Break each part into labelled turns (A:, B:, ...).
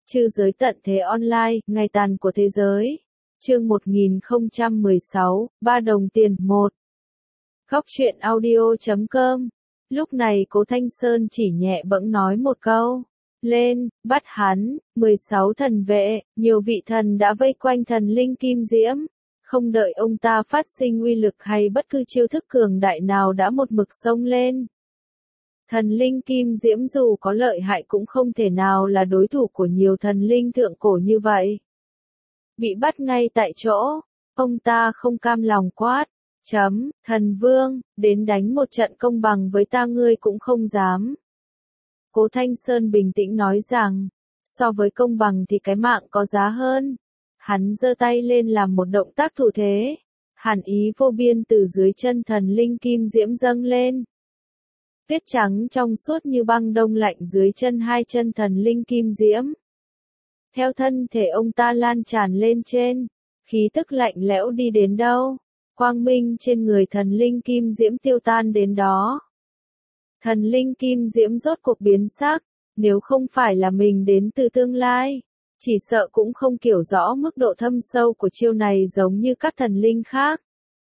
A: Trư giới tận thế online, ngày tàn của thế giới. Chương 1016, 3 đồng tiền 1. Góc truyện audio.com. Lúc này Cố Thanh Sơn chỉ nhẹ bẫng nói một câu. Lên, bắt hắn, 16 thần vệ, nhiều vị thần đã vây quanh thần linh kim diễm. Không đợi ông ta phát sinh uy lực hay bất cứ chiêu thức cường đại nào đã một mực xông lên. Thần linh kim diễm dù có lợi hại cũng không thể nào là đối thủ của nhiều thần linh thượng cổ như vậy. Bị bắt ngay tại chỗ, ông ta không cam lòng quát. Thần vương, đến đánh một trận công bằng với ta ngươi cũng không dám. Cố Thanh Sơn bình tĩnh nói rằng, so với công bằng thì cái mạng có giá hơn. Hắn giơ tay lên làm một động tác thủ thế. Hàn ý vô biên từ dưới chân thần linh kim diễm dâng lên. Tuyết trắng trong suốt như băng đông lạnh dưới chân hai chân thần linh kim diễm. Theo thân thể ông ta lan tràn lên trên, khí tức lạnh lẽo đi đến đâu, quang minh trên người thần linh kim diễm tiêu tan đến đó. Thần linh kim diễm rốt cuộc biến sắc, nếu không phải là mình đến từ tương lai, chỉ sợ cũng không hiểu rõ mức độ thâm sâu của chiêu này giống như các thần linh khác.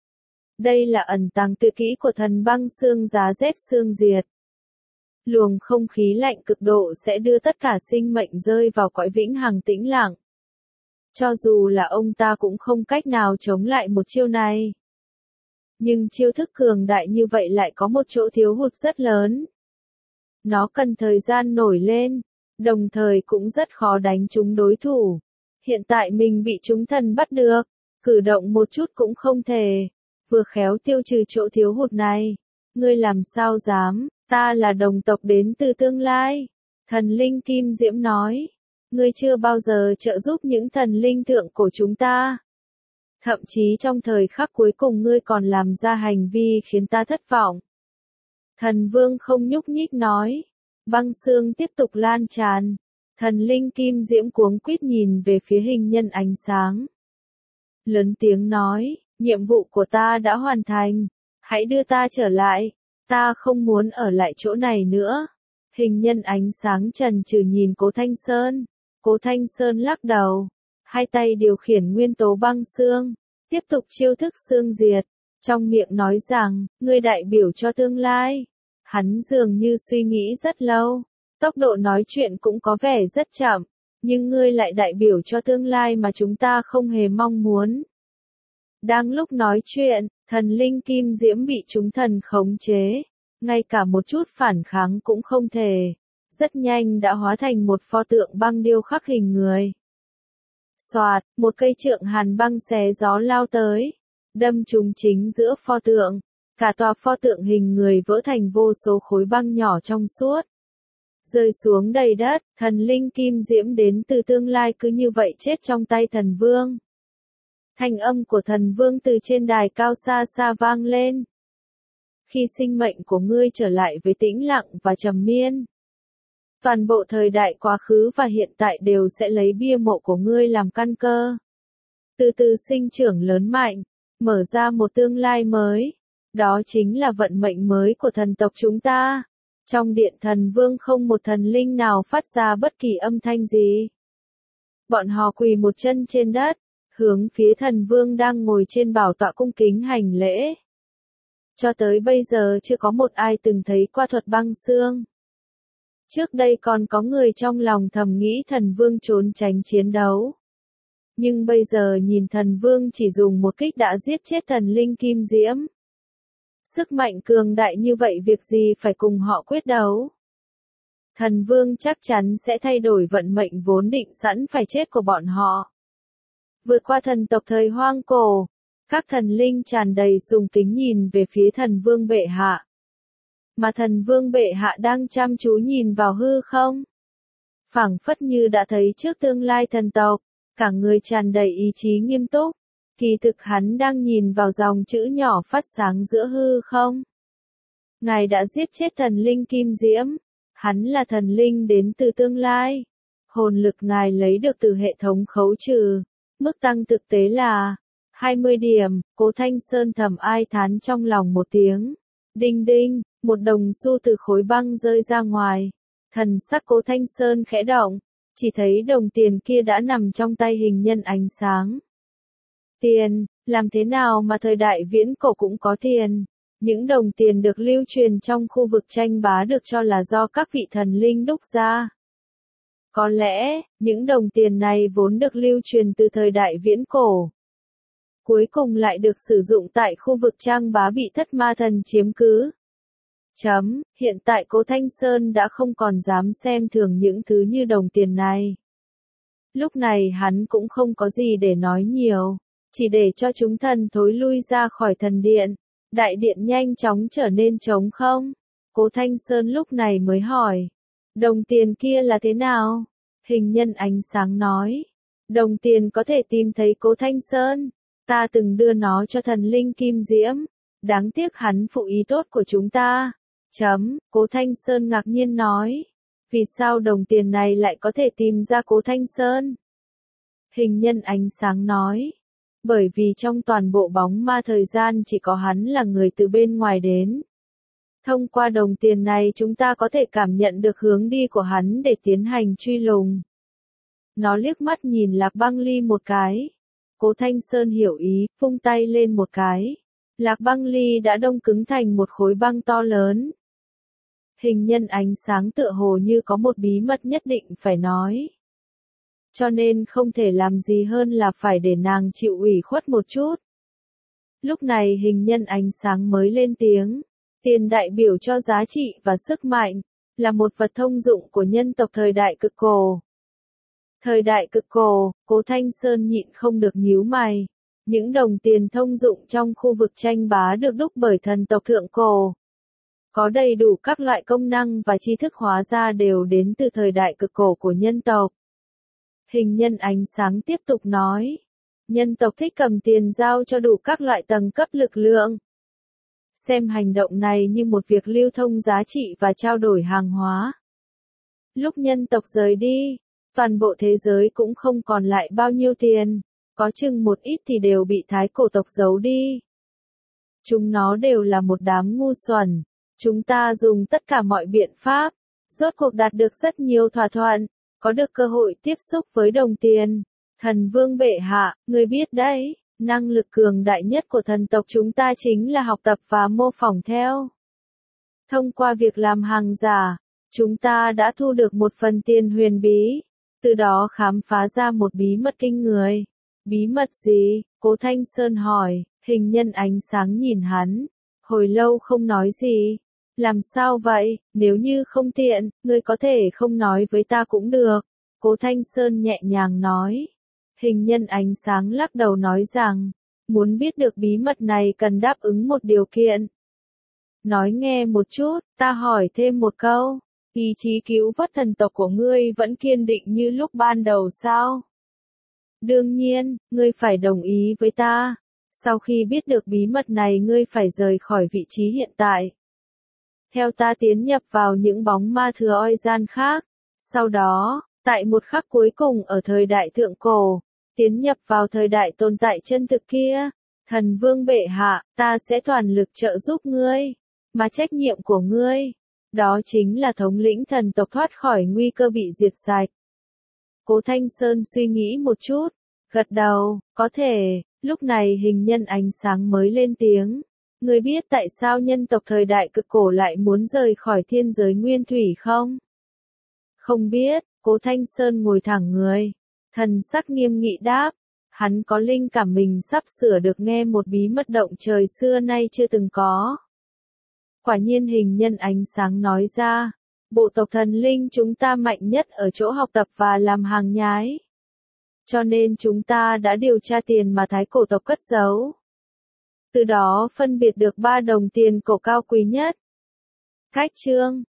A: Đây là ẩn tàng tuyệt kỹ của thần băng xương giá rét xương diệt. Luồng không khí lạnh cực độ sẽ đưa tất cả sinh mệnh rơi vào cõi vĩnh hằng tĩnh lặng. Cho dù là ông ta cũng không cách nào chống lại một chiêu này. Nhưng chiêu thức cường đại như vậy lại có một chỗ thiếu hụt rất lớn. Nó cần thời gian nổi lên, đồng thời cũng rất khó đánh trúng đối thủ. Hiện tại mình bị chúng thần bắt được, cử động một chút cũng không thể. Vừa khéo tiêu trừ chỗ thiếu hụt này. Ngươi làm sao dám, ta là đồng tộc đến từ tương lai. Thần linh kim diễm nói. Ngươi chưa bao giờ trợ giúp những thần linh thượng cổ chúng ta. Thậm chí trong thời khắc cuối cùng ngươi còn làm ra hành vi khiến ta thất vọng. Thần vương không nhúc nhích nói. Băng xương tiếp tục lan tràn. Thần linh kim diễm cuống quýt nhìn về phía hình nhân ánh sáng. Lớn tiếng nói. Nhiệm vụ của ta đã hoàn thành. Hãy đưa ta trở lại. Ta không muốn ở lại chỗ này nữa. Hình nhân ánh sáng trần trừ nhìn Cố Thanh Sơn. Cố Thanh Sơn lắc đầu. Hai tay điều khiển nguyên tố băng xương. Tiếp tục chiêu thức xương diệt. Trong miệng nói rằng, ngươi đại biểu cho tương lai. Hắn dường như suy nghĩ rất lâu. Tốc độ nói chuyện cũng có vẻ rất chậm. Nhưng ngươi lại đại biểu cho tương lai mà chúng ta không hề mong muốn. Đang lúc nói chuyện, thần linh kim diễm bị chúng thần khống chế. Ngay cả một chút phản kháng cũng không thể. Rất nhanh đã hóa thành một pho tượng băng điêu khắc hình người. Xoạt, một cây trượng hàn băng xé gió lao tới. Đâm trúng chính giữa pho tượng. Cả tòa pho tượng hình người vỡ thành vô số khối băng nhỏ trong suốt. Rơi xuống đầy đất, thần linh kim diễm đến từ tương lai cứ như vậy chết trong tay thần vương. Thanh âm của thần vương từ trên đài cao xa xa vang lên. Khi sinh mệnh của ngươi trở lại với tĩnh lặng và trầm miên, toàn bộ thời đại quá khứ và hiện tại đều sẽ lấy bia mộ của ngươi làm căn cơ. Từ từ sinh trưởng lớn mạnh, mở ra một tương lai mới. Đó chính là vận mệnh mới của thần tộc chúng ta. Trong điện thần vương không một thần linh nào phát ra bất kỳ âm thanh gì. Bọn họ quỳ một chân trên đất. Hướng phía thần vương đang ngồi trên bảo tọa cung kính hành lễ. Cho tới bây giờ chưa có một ai từng thấy qua thuật băng xương. Trước đây còn có người trong lòng thầm nghĩ thần vương trốn tránh chiến đấu. Nhưng bây giờ nhìn thần vương chỉ dùng một kích đã giết chết thần linh kim diễm. Sức mạnh cường đại như vậy việc gì phải cùng họ quyết đấu. Thần vương chắc chắn sẽ thay đổi vận mệnh vốn định sẵn phải chết của bọn họ. Vượt qua thần tộc thời hoang cổ, các thần linh tràn đầy sùng kính nhìn về phía thần vương bệ hạ. Mà thần vương bệ hạ đang chăm chú nhìn vào hư không. Phảng phất như đã thấy trước tương lai thần tộc, cả người tràn đầy ý chí nghiêm túc. Kỳ thực hắn đang nhìn vào dòng chữ nhỏ phát sáng giữa hư không. Ngài đã giết chết thần linh kim diễm. Hắn là thần linh đến từ tương lai. Hồn lực ngài lấy được từ hệ thống khấu trừ. Mức tăng thực tế là 20 điểm, Cố Thanh Sơn thầm ai thán trong lòng một tiếng. Đinh đinh, một đồng xu từ khối băng rơi ra ngoài. Thần sắc Cố Thanh Sơn khẽ động. chỉ thấy đồng tiền kia đã nằm trong tay hình nhân ánh sáng. Tiền, làm thế nào mà thời đại viễn cổ cũng có tiền? Những đồng tiền được lưu truyền trong khu vực tranh bá được cho là do các vị thần linh đúc ra. Có lẽ, những đồng tiền này vốn được lưu truyền từ thời đại viễn cổ. Cuối cùng lại được sử dụng tại khu vực Trang Bá bị thất ma thần chiếm cứ. Hiện tại Cố Thanh Sơn đã không còn dám xem thường những thứ như đồng tiền này. Lúc này hắn cũng không có gì để nói nhiều, chỉ để cho chúng thần thối lui ra khỏi thần điện. Đại điện nhanh chóng trở nên trống không. Cố Thanh Sơn lúc này mới hỏi. Đồng tiền kia là thế nào? Hình nhân ánh sáng nói. Đồng tiền có thể tìm thấy Cố Thanh Sơn. Ta từng đưa nó cho thần linh Kim Diễm. Đáng tiếc hắn phụ ý tốt của chúng ta. Cố Thanh Sơn ngạc nhiên nói. Vì sao đồng tiền này lại có thể tìm ra Cố Thanh Sơn? Hình nhân ánh sáng nói. Bởi vì trong toàn bộ bóng ma thời gian chỉ có hắn là người từ bên ngoài đến. Thông qua đồng tiền này chúng ta có thể cảm nhận được hướng đi của hắn để tiến hành truy lùng. Nó liếc mắt nhìn Lạc Băng Ly một cái. Cố Thanh Sơn hiểu ý, vung tay lên một cái. Lạc Băng Ly đã đông cứng thành một khối băng to lớn. Hình nhân ánh sáng tựa hồ như có một bí mật nhất định phải nói. Cho nên không thể làm gì hơn là phải để nàng chịu ủy khuất một chút. Lúc này hình nhân ánh sáng mới lên tiếng. Tiền đại biểu cho giá trị và sức mạnh, là một vật thông dụng của nhân tộc thời đại cực cổ. Thời đại cực cổ, Cố Thanh Sơn nhịn không được nhíu mày. Những đồng tiền thông dụng trong khu vực tranh bá được đúc bởi thần tộc thượng cổ. Có đầy đủ các loại công năng và tri thức hóa ra đều đến từ thời đại cực cổ của nhân tộc. Hình nhân ánh sáng tiếp tục nói. Nhân tộc thích cầm tiền giao cho đủ các loại tầng cấp lực lượng. Xem hành động này như một việc lưu thông giá trị và trao đổi hàng hóa. Lúc nhân tộc rời đi, toàn bộ thế giới cũng không còn lại bao nhiêu tiền, có chừng một ít thì đều bị thái cổ tộc giấu đi. Chúng nó đều là một đám ngu xuẩn, chúng ta dùng tất cả mọi biện pháp, rốt cuộc đạt được rất nhiều thỏa thuận, có được cơ hội tiếp xúc với đồng tiền. Thần vương bệ hạ, người biết đấy. Năng lực cường đại nhất của thần tộc chúng ta chính là học tập và mô phỏng theo. Thông qua việc làm hàng giả, chúng ta đã thu được một phần tiền huyền bí, từ đó khám phá ra một bí mật kinh người. Bí mật gì? Cố Thanh Sơn hỏi, hình nhân ánh sáng nhìn hắn, hồi lâu không nói gì. Làm sao vậy, nếu như không tiện, ngươi có thể không nói với ta cũng được. Cố Thanh Sơn nhẹ nhàng nói. Hình nhân ánh sáng lắc đầu nói rằng, muốn biết được bí mật này cần đáp ứng một điều kiện. Nói nghe một chút, ta hỏi thêm một câu, ý chí cứu vớt thần tộc của ngươi vẫn kiên định như lúc ban đầu sao? Đương nhiên, ngươi phải đồng ý với ta. Sau khi biết được bí mật này ngươi phải rời khỏi vị trí hiện tại. Theo ta tiến nhập vào những bóng ma thừa oai gian khác. Sau đó, tại một khắc cuối cùng ở thời đại thượng cổ, tiến nhập vào thời đại tồn tại chân thực kia, thần vương bệ hạ, ta sẽ toàn lực trợ giúp ngươi, mà trách nhiệm của ngươi, đó chính là thống lĩnh thần tộc thoát khỏi nguy cơ bị diệt sạch. Cố Thanh Sơn suy nghĩ một chút, gật đầu, có thể. Lúc này hình nhân ánh sáng mới lên tiếng. Ngươi biết tại sao nhân tộc thời đại cực cổ lại muốn rời khỏi thiên giới nguyên thủy không? Không biết. Cố Thanh Sơn ngồi thẳng người. Thần sắc nghiêm nghị đáp. Hắn có linh cảm mình sắp sửa được nghe một bí mật động trời xưa nay chưa từng có. Quả nhiên hình nhân ánh sáng nói ra. Bộ tộc thần linh chúng ta mạnh nhất ở chỗ học tập và làm hàng nhái. Cho nên chúng ta đã điều tra tiền mà thái cổ tộc cất giấu. Từ đó phân biệt được 3 đồng tiền cổ cao quý nhất. Cách chương